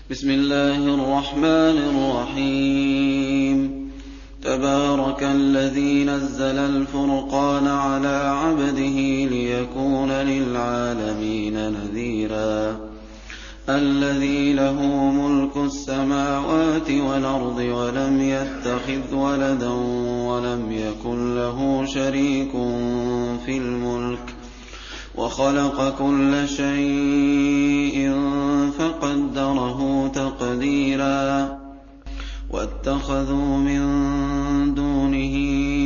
بسم الله الرحمن الرحيم. تبارك الذي نزل الفرقان على عبده ليكون للعالمين نذيرا. الذي له ملك السماوات والأرض ولم يتخذ ولدا ولم يكن له شريك في الملك وخلق كل شيء فقدره تقديرا. واتخذوا من دونه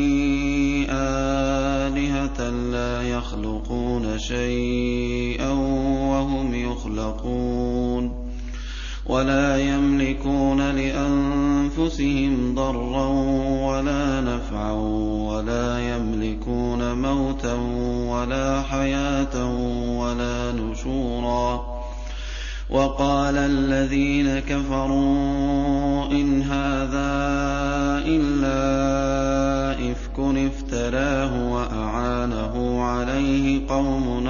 آلهة لا يخلقون شيئا وهم يخلقون ولا يملكون لأنفسهم ضرا ولا نفعا ولا يملكون موتا ولا حياة ولا نشورا. وقال الذين كفروا إن هذا إلا إفك افتراه وأعانه عليه قوم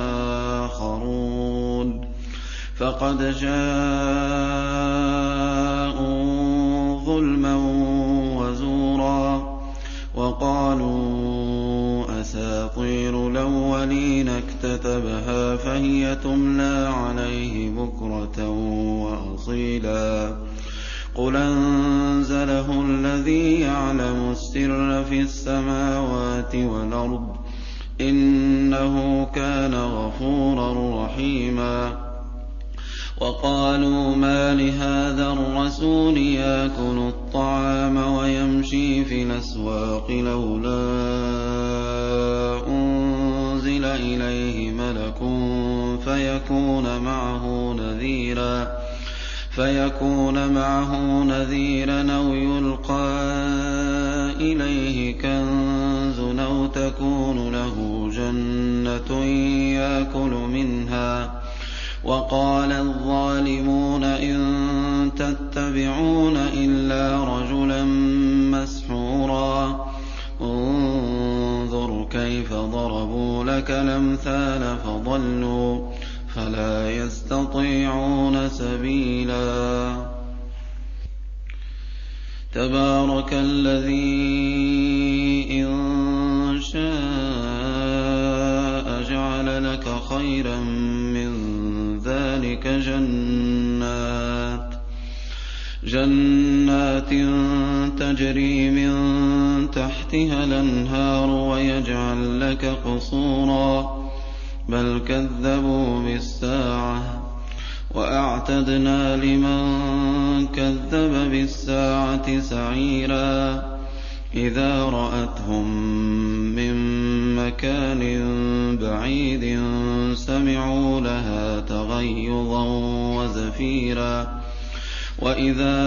آخرون فقد جاءوا ظلما وزورا. وقالوا أساطير الأولين اكتتبها فهي تملى عليه بكرة وأصيلا. قل أنزله الذي يعلم السر في السماوات والأرض إنه كان غفورا رحيما. وقالوا ما لهذا الرسول يأكل الطعام ويمشي في الأسواق لولا أنزل إليه ملك فيكون معه نذيرا أو يلقى إليه كنز أو تكون له جنة يأكل منها. وقال الظالمون إن تتبعون إلا رجلا مسحورا. انظر كيف ضربوا لك الأمثال فضلوا فلا يستطيعون سبيلا. تبارك الذي إن شاء جعل لك خيرا من ذلك جنات تجري من تحتها الأنهار ويجعل لك قصورا بل كذبوا بالساعة وأعتدنا لمن كذب بالساعة سعيرا. إذا رأتهم من مكان بعيد سمعوا لها تغيظا وزفيرا. وإذا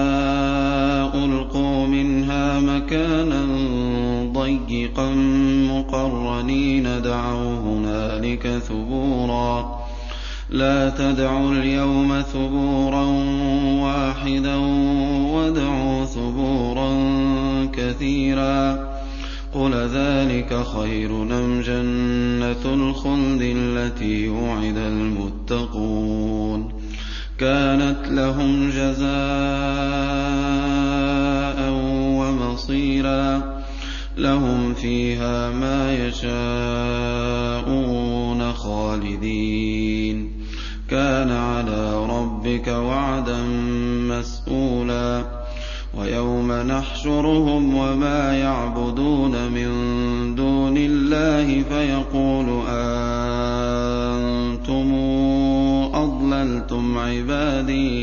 ألقوا منها مكانا ضيقا مقرنين دعوا هنالك ثبورا. لا تدعوا اليوم ثبورا واحدا وادعوا ثبورا كثيرا. قل ذلك خير أم جنة الخلد التي وعد المتقون كانت لهم جزاء ومصيرا. لهم فيها ما يشاءون خالدين كان على ربك وعدا مسئولا. ويوم نحشرهم وما يعبدون من دون الله فيقول أنتم أضللتم عبادي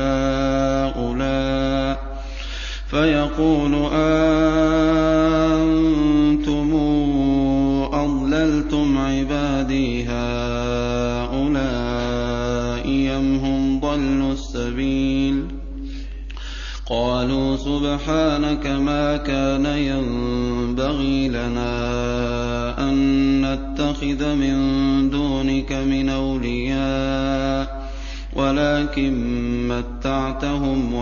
هؤلاء أم هم ضلوا السبيل. قالوا سبحانك ما كان ينبغي لنا أن نتخذ من دونك من أولياء ولكن متعتهم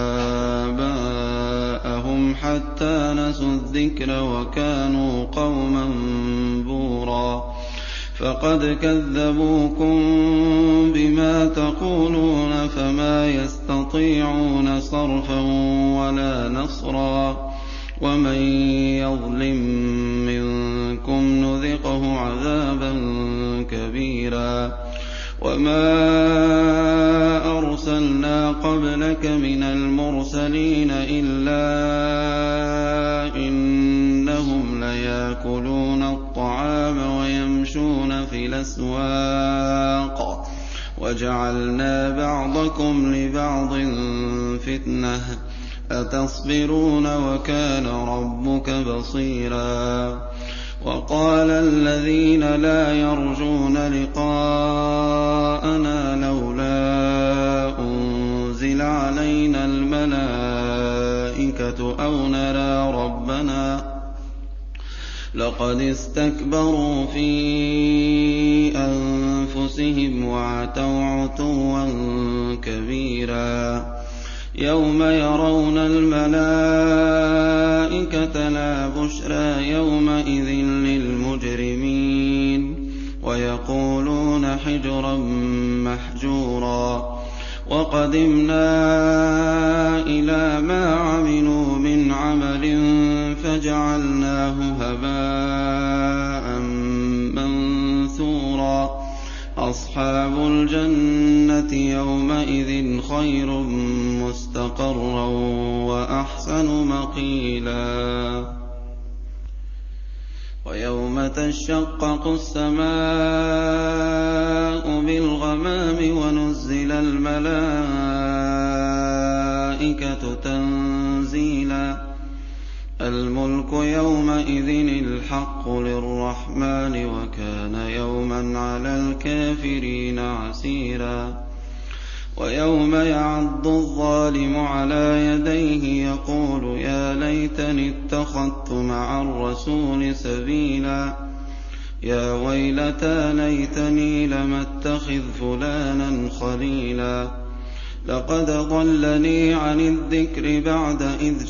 وآباءهم حتى نسوا الذكر وكانوا قوما بورا. فقد كذبوكم بما تقولون فما وَلَا يَسْتَطِيعُونَ صَرْفًا وَلَا نَصْرًا وَمَن يَظْلِم مِّنكُمْ نُذِقْهُ عَذَابًا كَبِيرًا وَمَا أَرْسَلْنَا قَبْلَكَ مِنَ الْمُرْسَلِينَ إِلَّا إِنَّهُمْ لَيَأْكُلُونَ الطَّعَامَ وَيَمْشُونَ فِي الْأَسْوَاقِ وَجَعَلْنَا بَعْضَكُمْ لِبَعْضٍ فِتْنَةً أَتَصْبِرُونَ وَكَانَ رَبُّكَ بَصِيرًا وَقَالَ الَّذِينَ لَا يَرْجُونَ لِقَاءَنَا لَوْلَا أُنزِلَ عَلَيْنَا الْمَلَائِكَةُ أَوْ نَرَىٰ رَبَّنَا لَقَدِ اسْتَكْبَرُوا فِي أَنفُسِهِمْ وَعَتَوْا عُتُوًّا كَبِيرًا يَوْمَ يَرَوْنَ الْمَلَائِكَةَ لَا بُشْرَىٰ يَوْمَئِذٍ لِّلْمُجْرِمِينَ وَيَقُولُونَ حِجْرًا مَّحْجُورًا وَقَدِمْنَا إِلَىٰ مَا عَمِلُوا مِنْ عَمَلٍ فَجَعَلْنَاهُ هَبَاءً مَّنثُورًا أَصْحَابُ الْجَنَّةِ يَوْمَئِذٍ خَيْرٌ مُّسْتَقَرًّا وَأَحْسَنُ مَقِيلًا وَيَوْمَ تَشَقَّقُ السَّمَاءُ بِالْغَمَامِ وَنُزِّلَ الْمَلَائِكَةُ تَنزِيلًا الْمُلْكُ يَوْمَئِذٍ الْحَقُّ لِلرَّحْمَٰنِ وَكَانَ يَوْمًا عَلَى الْكَافِرِينَ عَسِيرًا وَيَوْمَ يَعَضُّ الظَّالِمُ عَلَىٰ يَدَيْهِ يَقُولُ يَا لَيْتَنِي اتَّخَذْتُ مَعَ الرَّسُولِ سَبِيلًا يَا وَيْلَتَىٰ لَيْتَنِي لَمْ أَتَّخِذْ فُلَانًا خَلِيلًا لَّقَدْ ضَلَّنِي عَنِ الذِّكْرِ بَعْدَ إِذْ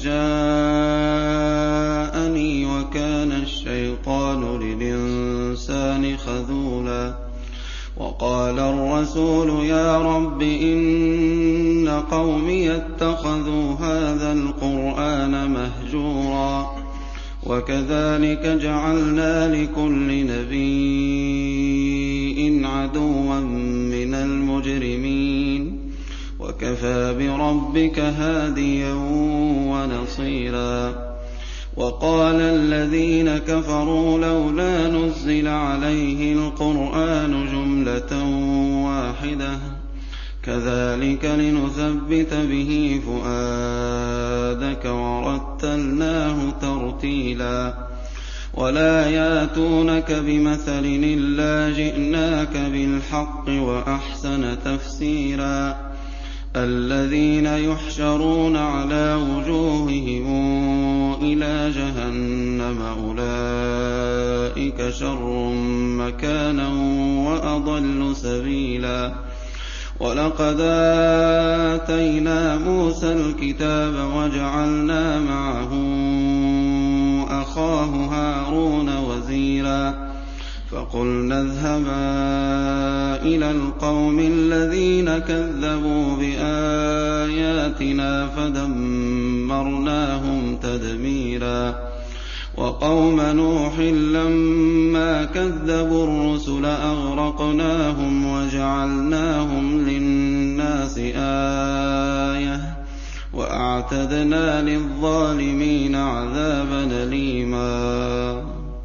جَاءَنِي وَكَانَ الشَّيْطَانُ لِلْإِنسَانِ خَذُولًا وَقَالَ الرَّسُولُ يَا رَبِّ إِنَّ قَوْمِيَ اتَّخَذُوا هَٰذَا الْقُرْآنَ مَهْجُورًا وَكَذَٰلِكَ جَعَلْنَا لِكُلِّ نَبِيٍّ عَدُوًّا مِّنَ الْمُجْرِمِينَ وَكَفَىٰ بِرَبِّكَ هَادِيًا وَنَصِيرًا وَقَالَ الَّذِينَ كَفَرُوا لَوْلَا نُزِّلَ عَلَيْهِ الْقُرْآنُ جُمْلَةً وَاحِدَةً كَذَٰلِكَ لِنُثَبِّتَ بِهِ فُؤَادَكَ وَرَتَّلْنَاهُ تَرْتِيلًا وَلَا يَأْتُونَكَ بِمَثَلٍ إِلَّا جِئْنَاكَ بِالْحَقِّ وَأَحْسَنَ تَفْسِيرًا الَّذِينَ يُحْشَرُونَ عَلَىٰ وُجُوهِهِمْ إِلَىٰ جَهَنَّمَ أُولَٰئِكَ شَرٌّ مَّكَانًا وَأَضَلُّ سَبِيلًا وَلَقَدْ آتَيْنَا مُوسَى الْكِتَابَ وَجَعَلْنَا مَعَهُ أَخَاهُ هَارُونَ وَزِيرًا فَقُلْنَا اذْهَبَا إِلَى الْقَوْمِ الَّذِينَ كَذَّبُوا بِآيَاتِنَا فَدَمَّرْنَاهُمْ تَدْمِيرًا وَقَوْمَ نُوحٍ لَّمَّا كَذَّبُوا الرُّسُلَ أَغْرَقْنَاهُمْ وَجَعَلْنَاهُمْ لِلنَّاسِ آيَةً وَأَعْتَدْنَا لِلظَّالِمِينَ عَذَابًا أَلِيمًا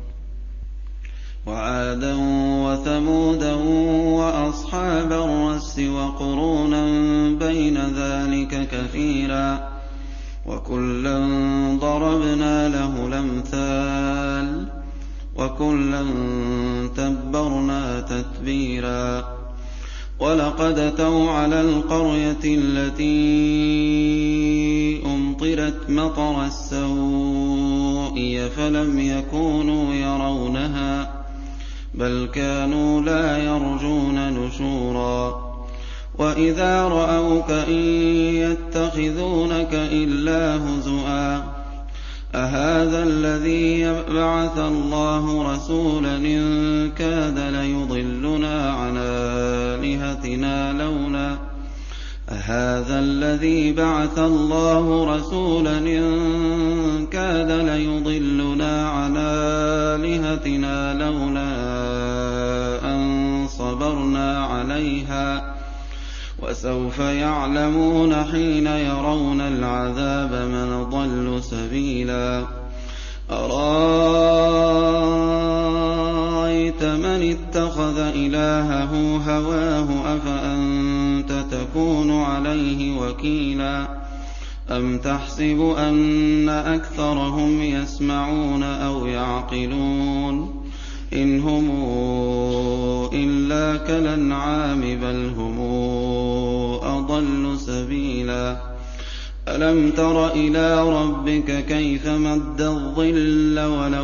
وَعَادًا وَثَمُودًا وَأَصْحَابَ الرَّسِّ وَقُرُونًا بَيْنَ ذَٰلِكَ كَثِيرًا وَكُلًّا ضَرَبْنَا لَهُ الْأَمْثَالَ وَكُلًّا تَبَّرْنَا تَتْبِيرًا وَلَقَدْ أَتَوْا عَلَى الْقَرْيَةِ الَّتِي أُمْطِرَتْ مَطَرَ السَّوْءِ فَلَمْ يَكُونُوا يَرَوْنَهَا بَلْ كَانُوا لَا يَرْجُونَ نُشُورًا وَإِذَا رَأَوْكَ إِن يَتَّخِذُونَكَ إِلَّا هُزُوًا أَهَٰذَا الَّذِي بَعَثَ اللَّهُ رَسُولًا إِن كَادَ لَيُضِلُّنَا عَنْ آلِهَتِنَا أهذا الذي بعث الله رسولا إن كاد ليضلنا عن آلهتنا لولا أن صبرنا عليها وسوف يعلمون حين يرون العذاب من ضل سبيلا أرأيت من اتخذ إلهه هواه أفأنت تكون عليه وكيلا أم تحسب أن أكثرهم يسمعون أو يعقلون إن هم إلا كالأنعام بل هم أضل سبيلا ألم تر إلى ربك كيف مد الظل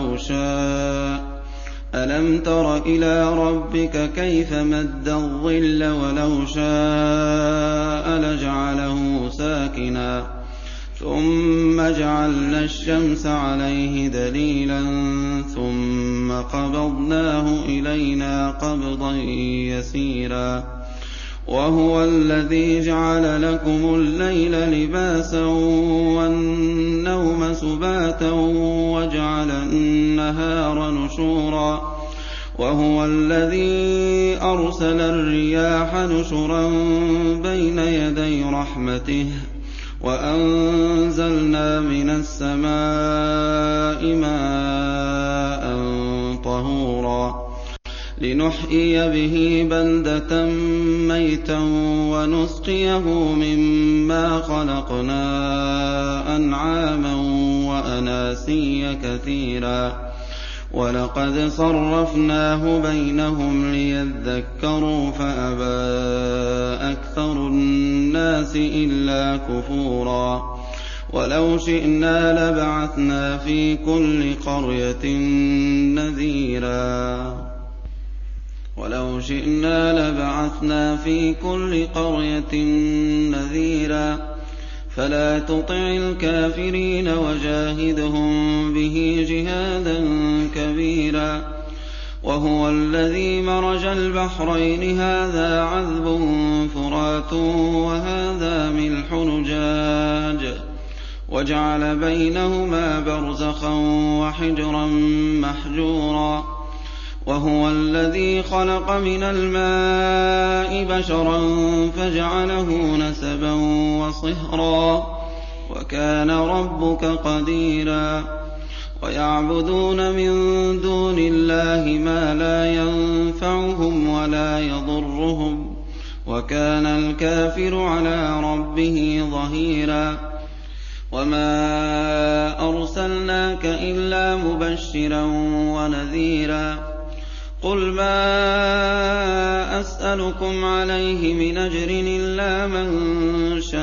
ولو شاء لجعله ساكنا ثم جعلنا الشمس عليه دليلا ثم قبضناه إلينا قبضا يسيرا وهو الذي جعل لكم الليل لباسا والنوم سباتا وجعل النهار نشورا وهو الذي أرسل الرياح نشرا بين يدي رحمته وأنزلنا من السماء ماء طهورا لنحيي به بلدة ميتا ونسقيه مما خلقنا أنعاما وأناسيا كثيرا ولقد صرفناه بينهم ليذكروا فأبى أكثر الناس إلا كفورا ولو شئنا لبعثنا في كل قرية نذيرا فلا تطع الكافرين وجاهدهم به جهادا كبيرا وهو الذي مرج البحرين هذا عذب فرات وهذا ملح نجاج وجعل بينهما برزخا وحجرا محجورا وهو الذي خلق من الماء بشرا فجعله نسبا وصهرا وكان ربك قديرا ويعبدون من دون الله ما لا ينفعهم ولا يضرهم وكان الكافر على ربه ظهيرا وما أرسلناك إلا مبشرا ونذيرا قل ما أسألكم عليه من أجر إلا من شاء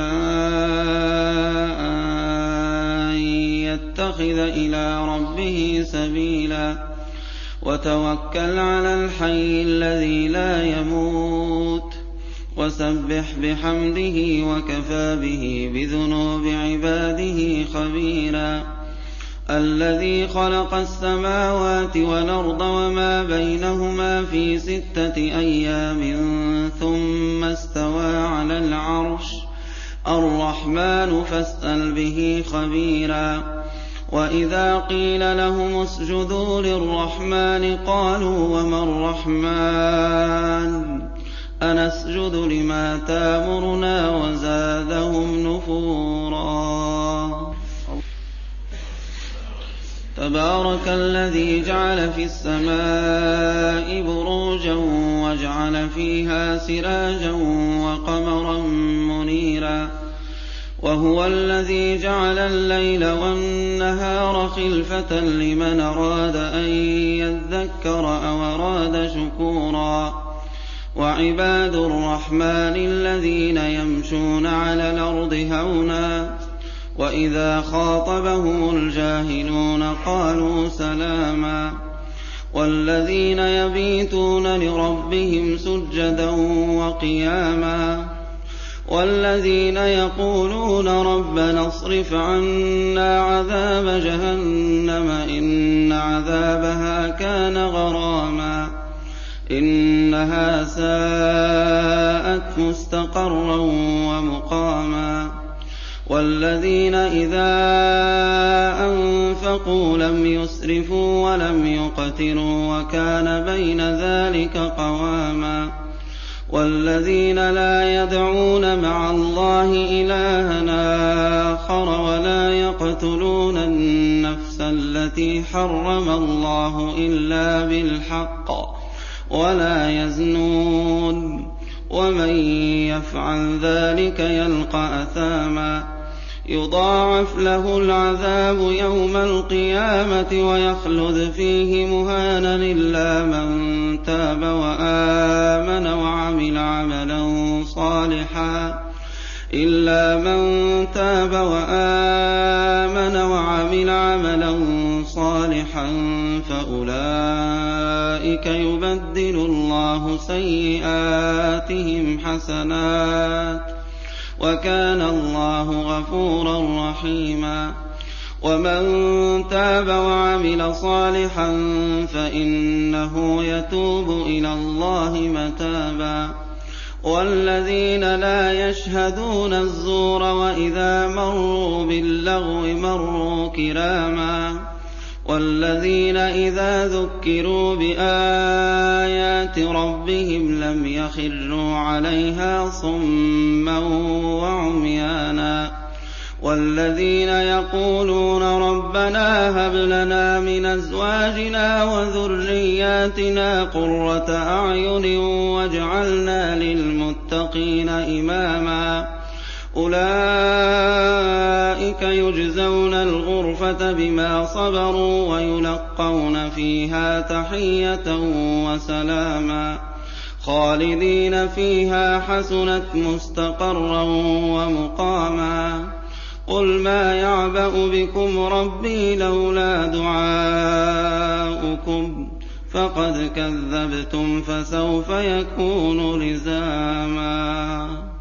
أن يتخذ إلى ربه سبيلا وتوكل على الحي الذي لا يموت وسبح بحمده وكفى به بذنوب عباده خبيرا الذي خلق السماوات والأرض وما بينهما في 6 أيام ثم استوى على العرش الرحمن فاسأل به خبيرا وإذا قيل لهم اسجدوا للرحمن قالوا وما الرحمن أنسجد لما تامرنا وزادهم نفورا تبارك الذي جعل في السماء بروجا وجعل فيها سراجا وقمرا منيرا وهو الذي جعل الليل والنهار خلفة لمن أراد أن يذكر أو أراد شكورا وعباد الرحمن الذين يمشون على الأرض هونا وإذا خاطبهم الجاهلون قالوا سلاما والذين يبيتون لربهم سجدا وقياما والذين يقولون ربنا اصرف عنا عذاب جهنم إن عذابها كان غراما إِنَّهَا سَاءَتْ مُسْتَقَرًّا وَمُقَامًا وَالَّذِينَ إِذَا أَنفَقُوا لَمْ يُسْرِفُوا وَلَمْ يُقْتِرُوا وَكَانَ بَيْنَ ذَٰلِكَ قَوَامًا وَالَّذِينَ لَا يَدْعُونَ مَعَ اللَّهِ إِلَٰهًا آخَرَ وَلَا يَقْتُلُونَ النَّفْسَ الَّتِي حَرَّمَ اللَّهُ إِلَّا بِالْحَقِّ وَلَا يَزْنُونَ وَمَن يَفْعَلْ ذَٰلِكَ يَلْقَ أَثَامًا يُضَاعَفْ لَهُ الْعَذَابُ يَوْمَ الْقِيَامَةِ وَيَخْلُدْ فِيهِ مُهَانًا إِلَّا مَن تَابَ وَآمَنَ وَعَمِلَ عَمَلًا صَالِحًا فَأُولَٰئِكَ يُبَدِّلُ اللَّهُ سَيِّئَاتِهِمْ حَسَنَاتٍ ۗ وَكَانَ اللَّهُ غَفُورًا رَّحِيمًا وَمَن تَابَ وَعَمِلَ صَالِحًا فَإِنَّهُ يَتُوبُ إِلَى اللَّهِ مَتَابًا وَالَّذِينَ لَا يَشْهَدُونَ الزُّورَ وَإِذَا مَرُّوا بِاللَّغْوِ مَرُّوا كِرَامًا وَالَّذِينَ إِذَا ذُكِّرُوا بِآيَاتِ رَبِّهِمْ لَمْ يَخِرُّوا عَلَيْهَا صُمًّا وَعُمْيَانًا وَالَّذِينَ يَقُولُونَ رَبَّنَا هَبْ لَنَا مِنْ أَزْوَاجِنَا وَذُرِّيَّاتِنَا قُرَّةَ أَعْيُنٍ وَاجْعَلْنَا لِلْمُتَّقِينَ إِمَامًا أُولَٰئِكَ يُجْزَوْنَ الْغُرْفَةَ بِمَا صَبَرُوا وَيُلَقَّوْنَ فِيهَا تَحِيَّةً وَسَلَامًا خَالِدِينَ فِيهَا حَسُنَتْ مُسْتَقَرًّا وَمُقَامًا قُلْ مَا يَعْبَأُ بِكُمْ رَبِّي لَوْلَا دُعَاؤُكُمْ فَقَدْ كَذَّبْتُمْ فَسَوْفَ يَكُونُ لِزَامًا